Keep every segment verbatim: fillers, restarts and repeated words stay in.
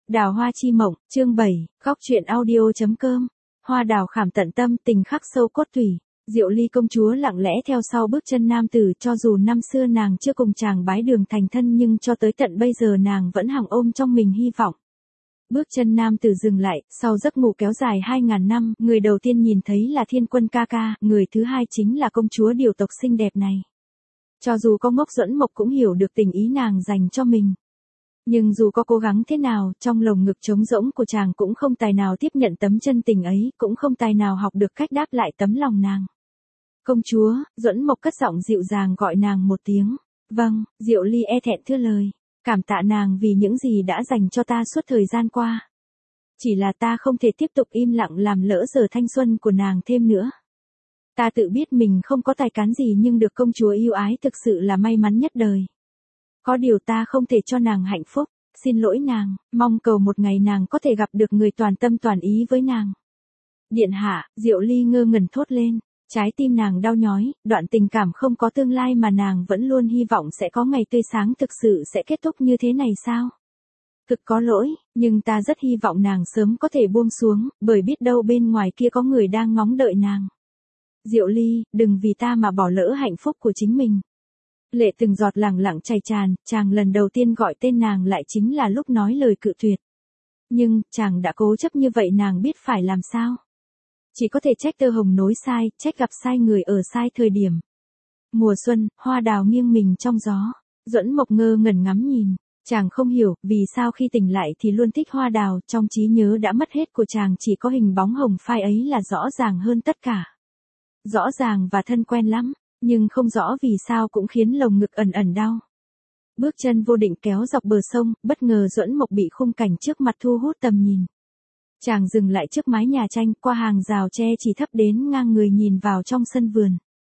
Đào hoa chi mộng, chương bảy, góc truyện audio chấm com. Hoa đào khảm tận tâm, tình khắc sâu cốt tủy. Diệu Ly công chúa lặng lẽ theo sau bước chân nam tử, cho dù năm xưa nàng chưa cùng chàng bái đường thành thân nhưng cho tới tận bây giờ nàng vẫn hằng ôm trong mình hy vọng. Bước chân nam tử dừng lại, sau giấc ngủ kéo dài hai ngàn năm, người đầu tiên nhìn thấy là Thiên Quân ca ca, người thứ hai chính là công chúa điều tộc xinh đẹp này. Cho dù có ngốc Duẫn Mộc cũng hiểu được tình ý nàng dành cho mình. Nhưng dù có cố gắng thế nào, trong lồng ngực trống rỗng của chàng cũng không tài nào tiếp nhận tấm chân tình ấy, cũng không tài nào học được cách đáp lại tấm lòng nàng. Công chúa, Duẫn Mộc cất giọng dịu dàng gọi nàng một tiếng. Vâng, Diệu Ly e thẹn thưa lời. Cảm tạ nàng vì những gì đã dành cho ta suốt thời gian qua. Chỉ là ta không thể tiếp tục im lặng làm lỡ giờ thanh xuân của nàng thêm nữa. Ta tự biết mình không có tài cán gì nhưng được công chúa yêu ái thực sự là may mắn nhất đời. Có điều ta không thể cho nàng hạnh phúc, xin lỗi nàng, mong cầu một ngày nàng có thể gặp được người toàn tâm toàn ý với nàng. Điện hạ, Diệu Ly ngơ ngẩn thốt lên, trái tim nàng đau nhói, đoạn tình cảm không có tương lai mà nàng vẫn luôn hy vọng sẽ có ngày tươi sáng thực sự sẽ kết thúc như thế này sao? Thực có lỗi, nhưng ta rất hy vọng nàng sớm có thể buông xuống, bởi biết đâu bên ngoài kia có người đang ngóng đợi nàng. Diệu Ly, đừng vì ta mà bỏ lỡ hạnh phúc của chính mình. Lệ từng giọt lẳng lặng chảy tràn, chàng lần đầu tiên gọi tên nàng lại chính là lúc nói lời cự tuyệt. Nhưng, chàng đã cố chấp như vậy nàng biết phải làm sao? Chỉ có thể trách tơ hồng nối sai, trách gặp sai người ở sai thời điểm. Mùa xuân, hoa đào nghiêng mình trong gió. Duẫn Mộc ngơ ngẩn ngắm nhìn. Chàng không hiểu, vì sao khi tỉnh lại thì luôn thích hoa đào, trong trí nhớ đã mất hết của chàng chỉ có hình bóng hồng phai ấy là rõ ràng hơn tất cả. Rõ ràng và thân quen lắm, nhưng không rõ vì sao cũng khiến lồng ngực ẩn ẩn đau. Bước chân vô định kéo dọc bờ sông, bất ngờ Duẫn Mộc bị khung cảnh trước mặt thu hút tầm nhìn. Chàng dừng lại trước mái nhà tranh, qua hàng rào tre chỉ thấp đến ngang người nhìn vào trong sân vườn.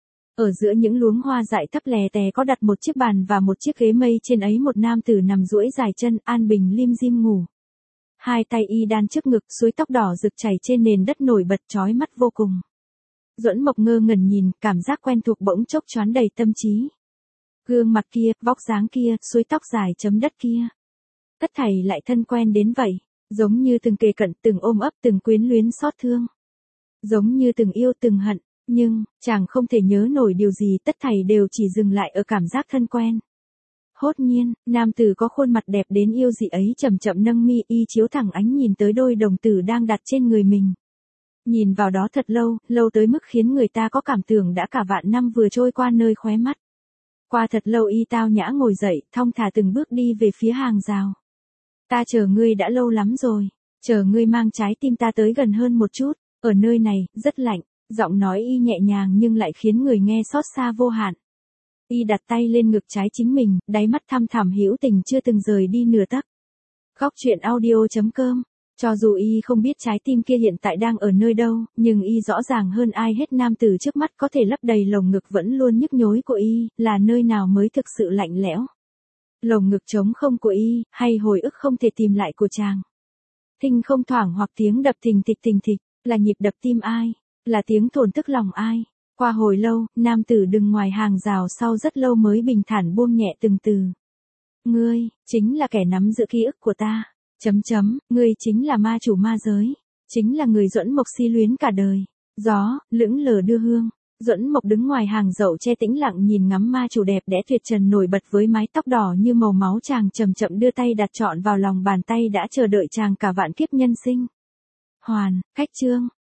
Ở giữa những luống hoa dại thấp lè tè có đặt một chiếc bàn và một chiếc ghế mây, trên ấy một nam tử nằm duỗi dài chân, an bình lim dim ngủ. Hai tay y đan trước ngực, suối tóc đỏ rực chảy trên nền đất nổi bật chói mắt vô cùng. Duẫn Mộc ngơ ngẩn nhìn, cảm giác quen thuộc bỗng chốc choán đầy tâm trí. Gương mặt kia, vóc dáng kia, suối tóc dài chấm đất kia. Tất thảy lại thân quen đến vậy, giống như từng kề cận, từng ôm ấp, từng quyến luyến xót thương. Giống như từng yêu từng hận, nhưng, chàng không thể nhớ nổi điều gì, tất thảy đều chỉ dừng lại ở cảm giác thân quen. Hốt nhiên, nam tử có khuôn mặt đẹp đến yêu dị ấy chậm chậm nâng mi, y chiếu thẳng ánh nhìn tới đôi đồng tử đang đặt trên người mình. Nhìn vào đó thật lâu, lâu tới mức khiến người ta có cảm tưởng đã cả vạn năm vừa trôi qua nơi khóe mắt. Qua thật lâu y tao nhã ngồi dậy, thong thả từng bước đi về phía hàng rào. Ta chờ ngươi đã lâu lắm rồi, chờ ngươi mang trái tim ta tới gần hơn một chút, ở nơi này, rất lạnh, giọng nói y nhẹ nhàng nhưng lại khiến người nghe xót xa vô hạn. Y đặt tay lên ngực trái chính mình, đáy mắt thăm thẳm hữu tình chưa từng rời đi nửa tấc. Góc truyện audio chấm com. Cho dù y không biết trái tim kia hiện tại đang ở nơi đâu, nhưng y rõ ràng hơn ai hết nam tử trước mắt có thể lấp đầy lồng ngực vẫn luôn nhức nhối của y, là nơi nào mới thực sự lạnh lẽo. Lồng ngực trống không của y, hay hồi ức không thể tìm lại của chàng. Thinh không thoảng hoặc tiếng đập thình thịch thình thịch, là nhịp đập tim ai, là tiếng thổn thức lòng ai. Qua hồi lâu, nam tử đứng ngoài hàng rào sau rất lâu mới bình thản buông nhẹ từng từ. Ngươi, chính là kẻ nắm giữ ký ức của ta. Chấm chấm, ngươi chính là ma chủ ma giới, chính là người Duẫn Mộc si luyến cả đời. Gió, lững lờ đưa hương. Duẫn Mộc đứng ngoài hàng dậu che tĩnh lặng nhìn ngắm ma chủ đẹp đẽ tuyệt trần nổi bật với mái tóc đỏ như màu máu, chàng chậm chậm đưa tay đặt trọn vào lòng bàn tay đã chờ đợi chàng cả vạn kiếp nhân sinh. Hoàn, khách chương.